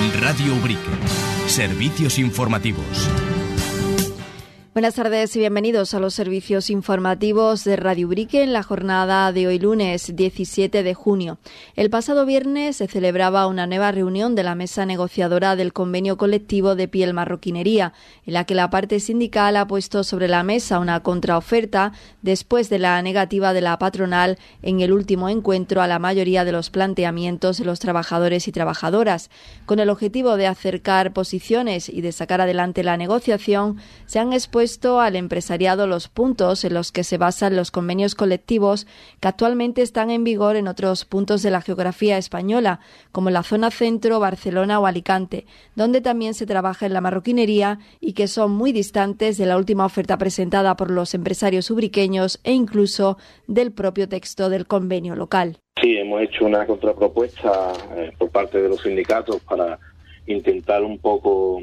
Radio Ubrique. Servicios informativos. Buenas tardes y bienvenidos a los servicios informativos de Radio Ubrique en la jornada de hoy lunes 17 de junio. El pasado viernes se celebraba una nueva reunión de la mesa negociadora del convenio colectivo de piel marroquinería, en la que la parte sindical ha puesto sobre la mesa una contraoferta después de la negativa de la patronal en el último encuentro a la mayoría de los planteamientos de los trabajadores y trabajadoras. Con el objetivo de acercar posiciones y de sacar adelante la negociación, se han expuesto al empresariado los puntos en los que se basan los convenios colectivos que actualmente están en vigor en otros puntos de la geografía española, como la zona centro, Barcelona o Alicante, donde también se trabaja en la marroquinería y que son muy distantes de la última oferta presentada por los empresarios ubriqueños e incluso del propio texto del convenio local. Sí, hemos hecho una contrapropuesta por parte de los sindicatos para intentar un poco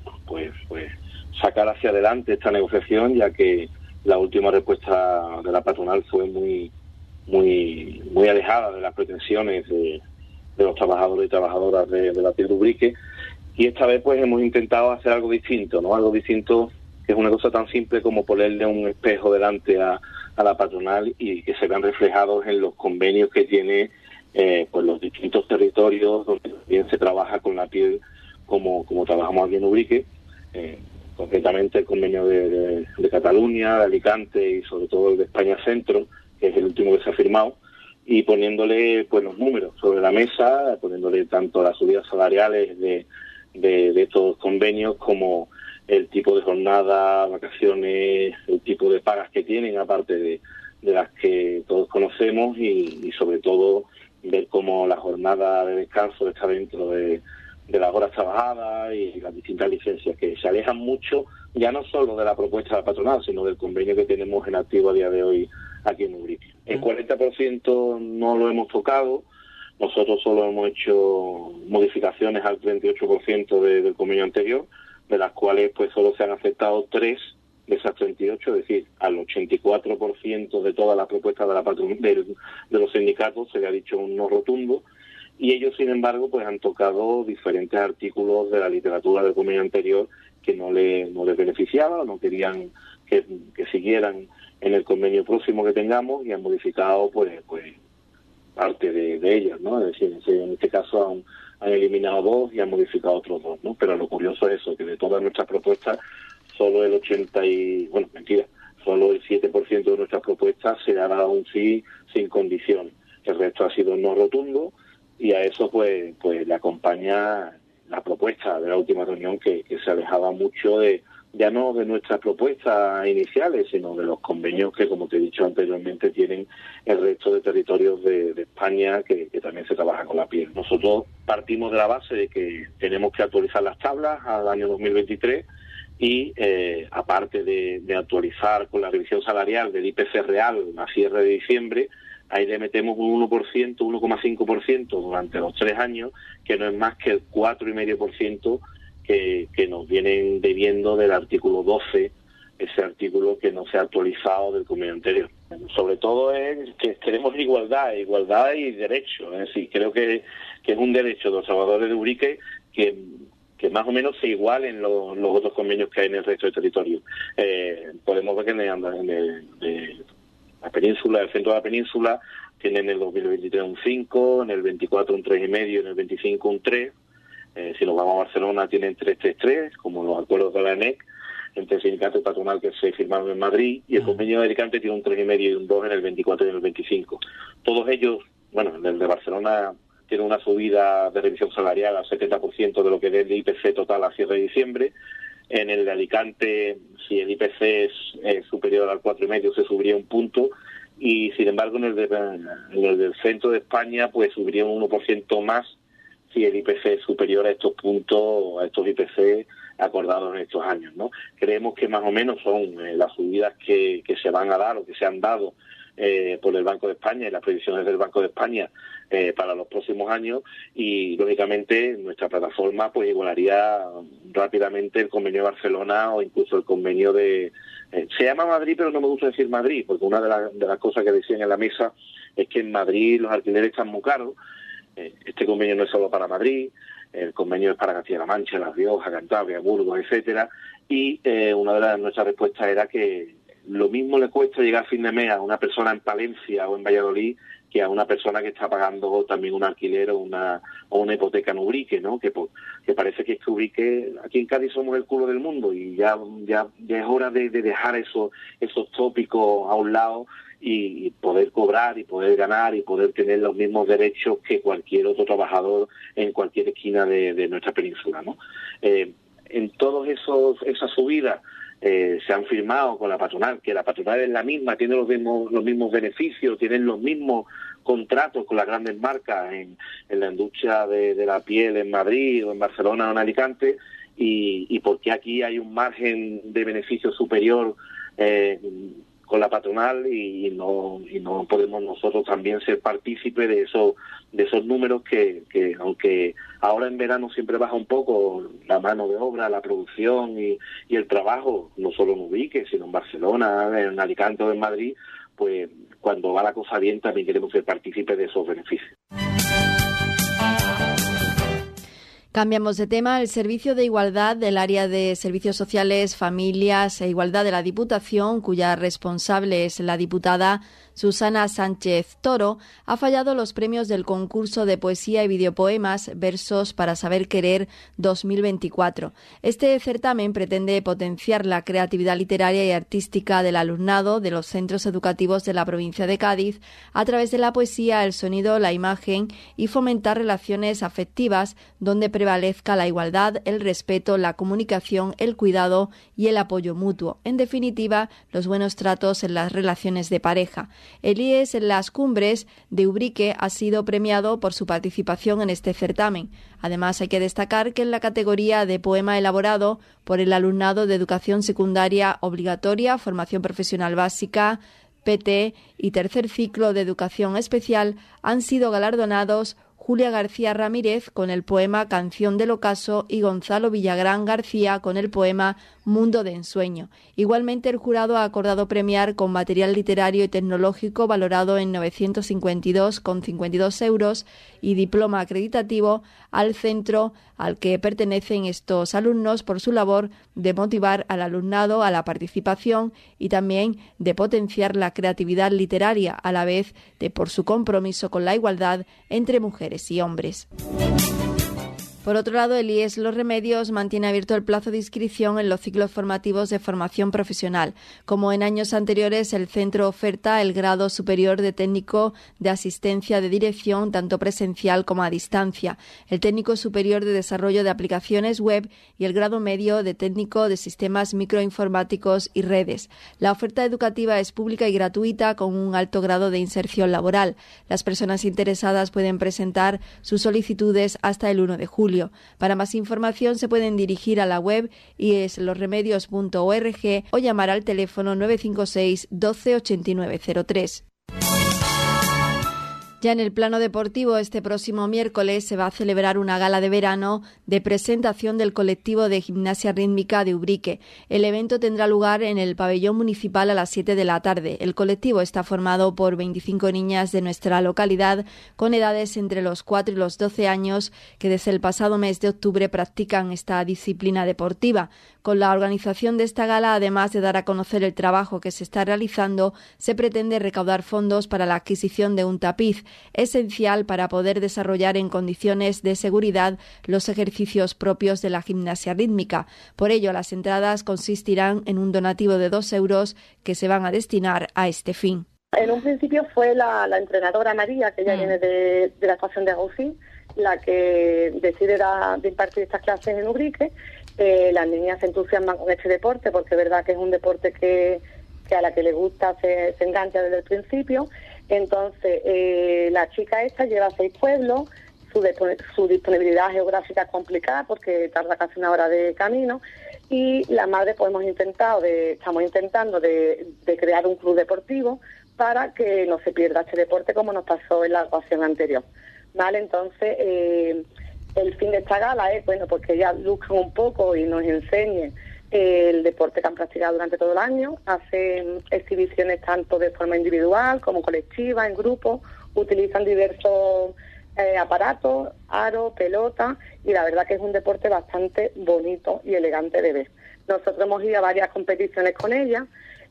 sacar hacia adelante esta negociación, ya que la última respuesta de la patronal fue muy alejada de las pretensiones de los trabajadores y trabajadoras de la piel de Ubrique, y esta vez pues hemos intentado hacer algo distinto, ¿no? Algo distinto que es una cosa tan simple como ponerle un espejo delante a la patronal y que se vean reflejados en los convenios que tiene pues los distintos territorios donde también se trabaja con la piel como trabajamos aquí en Ubrique. Concretamente el convenio de Cataluña, de Alicante y sobre todo el de España Centro, que es el último que se ha firmado, y poniéndole pues los números sobre la mesa, poniéndole tanto las subidas salariales de estos convenios como el tipo de jornada, vacaciones, el tipo de pagas que tienen, aparte de las que todos conocemos, y sobre todo ver cómo la jornada de descanso está dentro de las horas trabajadas y las distintas licencias, que se alejan mucho, ya no solo de la propuesta de la patronal, sino del convenio que tenemos en activo a día de hoy aquí en Ubrique. El 40% no lo hemos tocado, nosotros solo hemos hecho modificaciones al 38% del convenio anterior, de las cuales pues solo se han aceptado 3 de esas 38, es decir, al 84% de todas las propuestas de la patronal, de los sindicatos se le ha dicho un no rotundo. Y ellos, sin embargo, pues han tocado diferentes artículos de la literatura del convenio anterior que no les beneficiaba, no querían que siguieran en el convenio próximo que tengamos, y han modificado pues parte de ellas, ¿no? Es decir, en este caso han eliminado 2 y han modificado otros 2, ¿no? Pero lo curioso es eso, que de todas nuestras propuestas, solo el 7% de nuestras propuestas se ha dado un sí sin condición. El resto ha sido no rotundo. Y a eso pues le acompaña la propuesta de la última reunión que se alejaba mucho ya no de nuestras propuestas iniciales, sino de los convenios que, como te he dicho anteriormente, tienen el resto de territorios de España que también se trabaja con la piel. Nosotros partimos de la base de que tenemos que actualizar las tablas al año 2023 y aparte de actualizar con la revisión salarial del IPC real a cierre de diciembre, ahí le metemos un 1%, 1,5% durante los 3 años, que no es más que el 4,5% que nos vienen debiendo del artículo 12, ese artículo que no se ha actualizado del convenio anterior. Sobre todo es que queremos igualdad y derecho. Es decir, creo que es un derecho de los trabajadores de Ubrique que más o menos se igualen los otros convenios que hay en el resto del territorio. Podemos ver que en la península, el centro de la península, tiene en el 2023 un 5, en el 24 un 3,5, en el 25 un 3. Si nos vamos a Barcelona tienen 3,33, como los acuerdos de la ENEC, entre el sindicato y patronal que se firmaron en Madrid, y el convenio de Alicante tiene un 3,5 y un 2 en el 24 y en el 25. Todos ellos, bueno, el de Barcelona tiene una subida de revisión salarial al 70% de lo que es el IPC total a cierre de diciembre. En el de Alicante, si el IPC es superior al 4,5, se subiría un punto, y sin embargo en el del centro de España pues subiría un 1% más si el IPC es superior a estos puntos, a estos IPC acordados en estos años, ¿no? Creemos que más o menos son las subidas que se van a dar o que se han dado por el Banco de España y las previsiones del Banco de España para los próximos años, y lógicamente nuestra plataforma pues igualaría rápidamente el convenio de Barcelona o incluso el convenio de... se llama Madrid, pero no me gusta decir Madrid, porque una de las cosas que decían en la mesa es que en Madrid los alquileres están muy caros. Este convenio no es solo para Madrid, el convenio es para Castilla-La Mancha, La Rioja, Cantabria, Burgos, etcétera, y una de nuestras respuestas era que lo mismo le cuesta llegar a fin de mes a una persona en Palencia o en Valladolid que a una persona que está pagando también un alquiler o una hipoteca en Ubrique, ¿no? Que parece que Ubrique, aquí en Cádiz somos el culo del mundo y ya es hora de dejar esos tópicos a un lado y poder cobrar y poder ganar y poder tener los mismos derechos que cualquier otro trabajador en cualquier esquina de nuestra península, ¿no? En todas esas subidas se han firmado con la patronal, que la patronal es la misma, tiene los mismos beneficios, tienen los mismos contratos con las grandes marcas en la industria de la piel en Madrid o en Barcelona o en Alicante, y porque aquí hay un margen de beneficio superior con la patronal y no podemos nosotros también ser partícipes de esos números que aunque ahora en verano siempre baja un poco la mano de obra, la producción y el trabajo, no solo en Ubrique, sino en Barcelona, en Alicante o en Madrid, pues cuando va la cosa bien también queremos ser partícipes de esos beneficios. Cambiamos de tema. El Servicio de Igualdad del Área de Servicios Sociales, Familias e Igualdad de la Diputación, cuya responsable es la diputada Susana Sánchez Toro, ha fallado los premios del concurso de poesía y videopoemas Versos para Saber Querer 2024. Este certamen pretende potenciar la creatividad literaria y artística del alumnado de los centros educativos de la provincia de Cádiz a través de la poesía, el sonido, la imagen y fomentar relaciones afectivas donde prevalezca la igualdad, el respeto, la comunicación, el cuidado y el apoyo mutuo. En definitiva, los buenos tratos en las relaciones de pareja. El IES en las Cumbres de Ubrique ha sido premiado por su participación en este certamen. Además, hay que destacar que en la categoría de poema elaborado por el alumnado de educación secundaria obligatoria, formación profesional básica, PT y tercer ciclo de educación especial han sido galardonados Julia García Ramírez con el poema Canción del Ocaso y Gonzalo Villagrán García con el poema Mundo de Ensueño. Igualmente, el jurado ha acordado premiar con material literario y tecnológico valorado en 952,52 euros y diploma acreditativo al centro al que pertenecen estos alumnos por su labor de motivar al alumnado a la participación y también de potenciar la creatividad literaria, a la vez de por su compromiso con la igualdad entre mujeres y hombres. Por otro lado, el IES Los Remedios mantiene abierto el plazo de inscripción en los ciclos formativos de formación profesional. Como en años anteriores, el centro oferta el grado superior de técnico de asistencia de dirección, tanto presencial como a distancia, el técnico superior de desarrollo de aplicaciones web y el grado medio de técnico de sistemas microinformáticos y redes. La oferta educativa es pública y gratuita con un alto grado de inserción laboral. Las personas interesadas pueden presentar sus solicitudes hasta el 1 de julio. Para más información se pueden dirigir a la web ieslosremedios.org o llamar al teléfono 956 12 89 03. Ya en el plano deportivo, este próximo miércoles se va a celebrar una gala de verano de presentación del colectivo de gimnasia rítmica de Ubrique. El evento tendrá lugar en el pabellón municipal a las 7 de la tarde. El colectivo está formado por 25 niñas de nuestra localidad con edades entre los 4 y los 12 años que desde el pasado mes de octubre practican esta disciplina deportiva. Con la organización de esta gala, además de dar a conocer el trabajo que se está realizando, se pretende recaudar fondos para la adquisición de un tapiz, esencial para poder desarrollar en condiciones de seguridad los ejercicios propios de la gimnasia rítmica. Por ello, las entradas consistirán en un donativo de 2 euros que se van a destinar a este fin. En un principio fue la entrenadora María, que ella viene de la estación de Agustín, la que decide de impartir estas clases en Ubrique. Las niñas se entusiasman con este deporte porque es verdad que es un deporte que a la que le gusta se engancha desde el principio. Entonces, la chica esta lleva 6 pueblos, su disponibilidad geográfica es complicada porque tarda casi una hora de camino, y la madre pues estamos intentando de crear un club deportivo para que no se pierda este deporte como nos pasó en la ocasión anterior. ¿Vale? Entonces, el fin de esta gala es, bueno, pues que ellas luzcan un poco y nos enseñen el deporte que han practicado durante todo el año, hacen exhibiciones tanto de forma individual como colectiva, en grupo, utilizan diversos aparatos, aro, pelota, y la verdad que es un deporte bastante bonito y elegante de ver. Nosotros hemos ido a varias competiciones con ella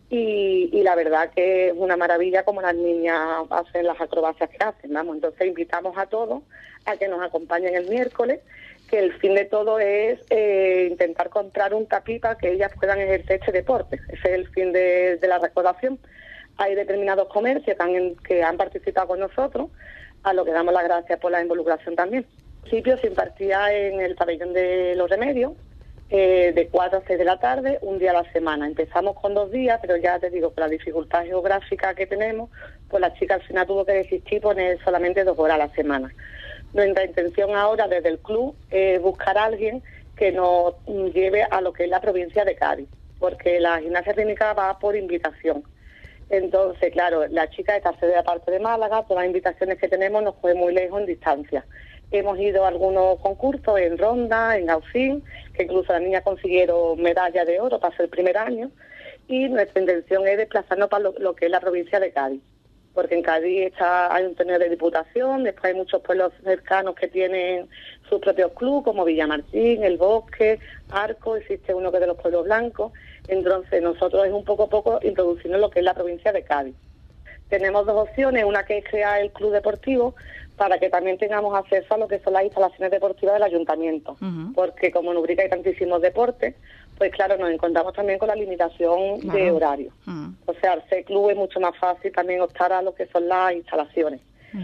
y la verdad que es una maravilla como las niñas hacen las acrobacias que hacen, vamos. Entonces invitamos a todos a que nos acompañen el miércoles, que el fin de todo es intentar comprar un tapiz para que ellas puedan ejercer este deporte. Ese es el fin de la recaudación. Hay determinados comercios que han participado con nosotros, a lo que damos las gracias por la involucración también. En principio se impartía en el pabellón de los remedios, de 4 a 6 de la tarde, un día a la semana. Empezamos con 2 días, pero ya te digo, por la dificultad geográfica que tenemos, pues la chica al final tuvo que desistir, poner solamente 2 horas a la semana. Nuestra intención ahora desde el club es buscar a alguien que nos lleve a lo que es la provincia de Cádiz, porque la gimnasia rítmica va por invitación. Entonces, claro, la chica está sede aparte de Málaga, todas las invitaciones que tenemos nos cogen muy lejos en distancia. Hemos ido a algunos concursos en Ronda, en Gaucín, que incluso las niñas consiguieron medalla de oro para ser el primer año, y nuestra intención es desplazarnos para lo que es la provincia de Cádiz, porque en Cádiz hay un torneo de diputación, después hay muchos pueblos cercanos que tienen sus propios clubes, como Villamartín, El Bosque, Arco, existe uno que es de los Pueblos Blancos. Entonces nosotros es un poco a poco introducirnos lo que es la provincia de Cádiz. Tenemos 2 opciones, una que es crear el club deportivo para que también tengamos acceso a lo que son las instalaciones deportivas del ayuntamiento, porque como en Ubrique hay tantísimos deportes, pues claro, nos encontramos también con la limitación de horario. O sea, al ser club es mucho más fácil también optar a lo que son las instalaciones.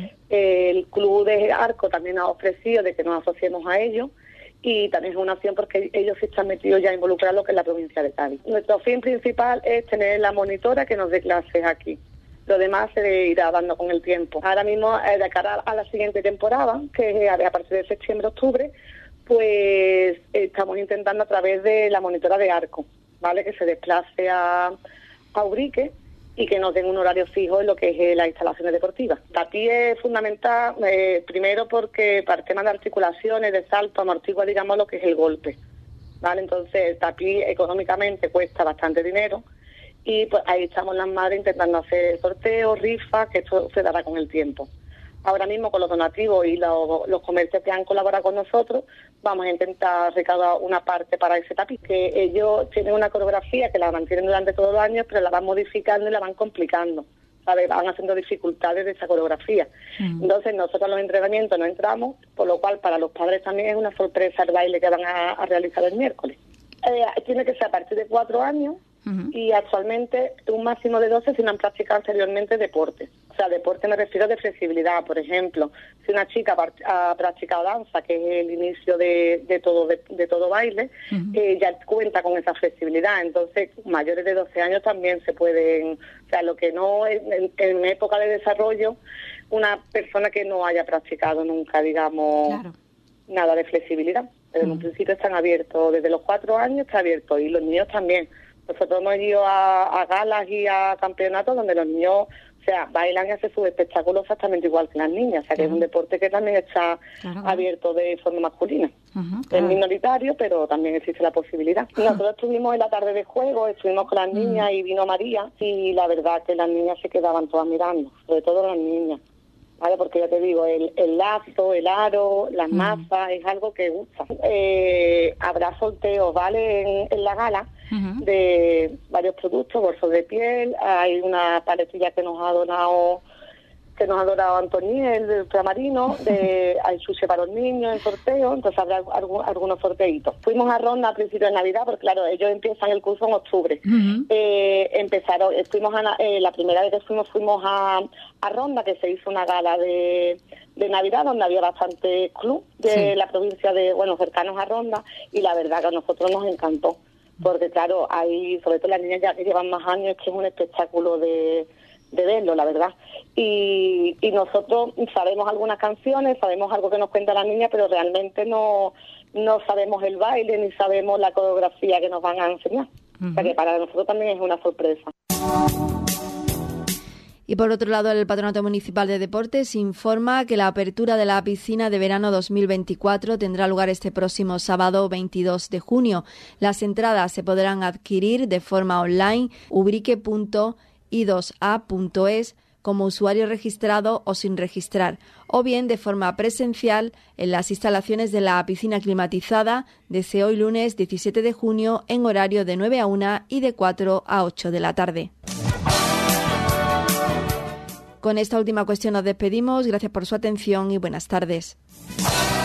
El club de Arco también ha ofrecido de que nos asociemos a ellos, y también es una opción porque ellos sí están metidos ya involucrados en lo que es la provincia de Cádiz. Nuestro fin principal es tener la monitora que nos dé clases aquí. Lo demás se irá dando con el tiempo. Ahora mismo, de cara a la siguiente temporada, que es a partir de septiembre-octubre, pues estamos intentando a través de la monitora de Arco, ¿vale? Que se desplace a Ubrique y que nos den un horario fijo en lo que es las instalaciones deportivas. Tapiz es fundamental, primero porque para el tema de articulaciones, de salto, amortigua, digamos, lo que es el golpe, ¿vale? Entonces el tapiz económicamente cuesta bastante dinero, y pues ahí estamos las madres intentando hacer sorteos, rifas, que esto se dará con el tiempo. Ahora mismo con los donativos y los comercios que han colaborado con nosotros, vamos a intentar recaudar una parte para ese tapiz, que ellos tienen una coreografía que la mantienen durante todos los años, pero la van modificando y la van complicando, ¿sabes? Van haciendo dificultades de esa coreografía. Entonces nosotros en los entrenamientos no entramos, por lo cual para los padres también es una sorpresa el baile que van a realizar el miércoles. Tiene que ser a partir de 4 años, y actualmente un máximo de 12 si no han practicado anteriormente deporte. O sea, deporte me refiero de flexibilidad. Por ejemplo, si una chica ha practicado danza, que es el inicio de todo baile, ya cuenta con esa flexibilidad. Entonces, mayores de 12 años también se pueden... O sea, lo que no, en época de desarrollo, una persona que no haya practicado nunca, digamos, nada de flexibilidad. Pero en un principio están abiertos, desde los 4 años está abierto, y los niños también. Nosotros hemos ido a galas y a campeonatos donde los niños, o sea, bailan y hacen sus espectáculos exactamente igual que las niñas. O sea, que es un deporte que también está abierto de forma masculina. Es minoritario, pero también existe la posibilidad. Nosotros estuvimos en la tarde de juego, estuvimos con las niñas y vino María, y la verdad que las niñas se quedaban todas mirando, sobre todo las niñas. ¿Vale? Porque ya te digo, el lazo, el aro, las mazas, es algo que gusta. Habrá sorteos, ¿vale? En la gala, de varios productos, bolsos de piel, hay una paletilla que nos ha donado Antoniel del Ultramarino, hay sushi para los niños en sorteo, entonces habrá algunos sorteitos. Fuimos a Ronda a principios de Navidad, porque claro, ellos empiezan el curso en octubre. La primera vez que fuimos a Ronda, que se hizo una gala de Navidad, donde había bastante club de la provincia cercanos a Ronda, y la verdad que a nosotros nos encantó, porque claro, hay, sobre todo las niñas ya que llevan más años, que es un espectáculo de verlo, la verdad. Y nosotros sabemos algunas canciones, sabemos algo que nos cuenta la niña, pero realmente no sabemos el baile ni sabemos la coreografía que nos van a enseñar. O sea que para nosotros también es una sorpresa. Y por otro lado, el Patronato Municipal de Deportes informa que la apertura de la piscina de verano 2024 tendrá lugar este próximo sábado 22 de junio. Las entradas se podrán adquirir de forma online ubrique.i2a.es como usuario registrado o sin registrar, o bien de forma presencial en las instalaciones de la piscina climatizada desde hoy lunes 17 de junio en horario de 9 a 1 y de 4 a 8 de la tarde. Con esta última cuestión nos despedimos. Gracias por su atención y buenas tardes.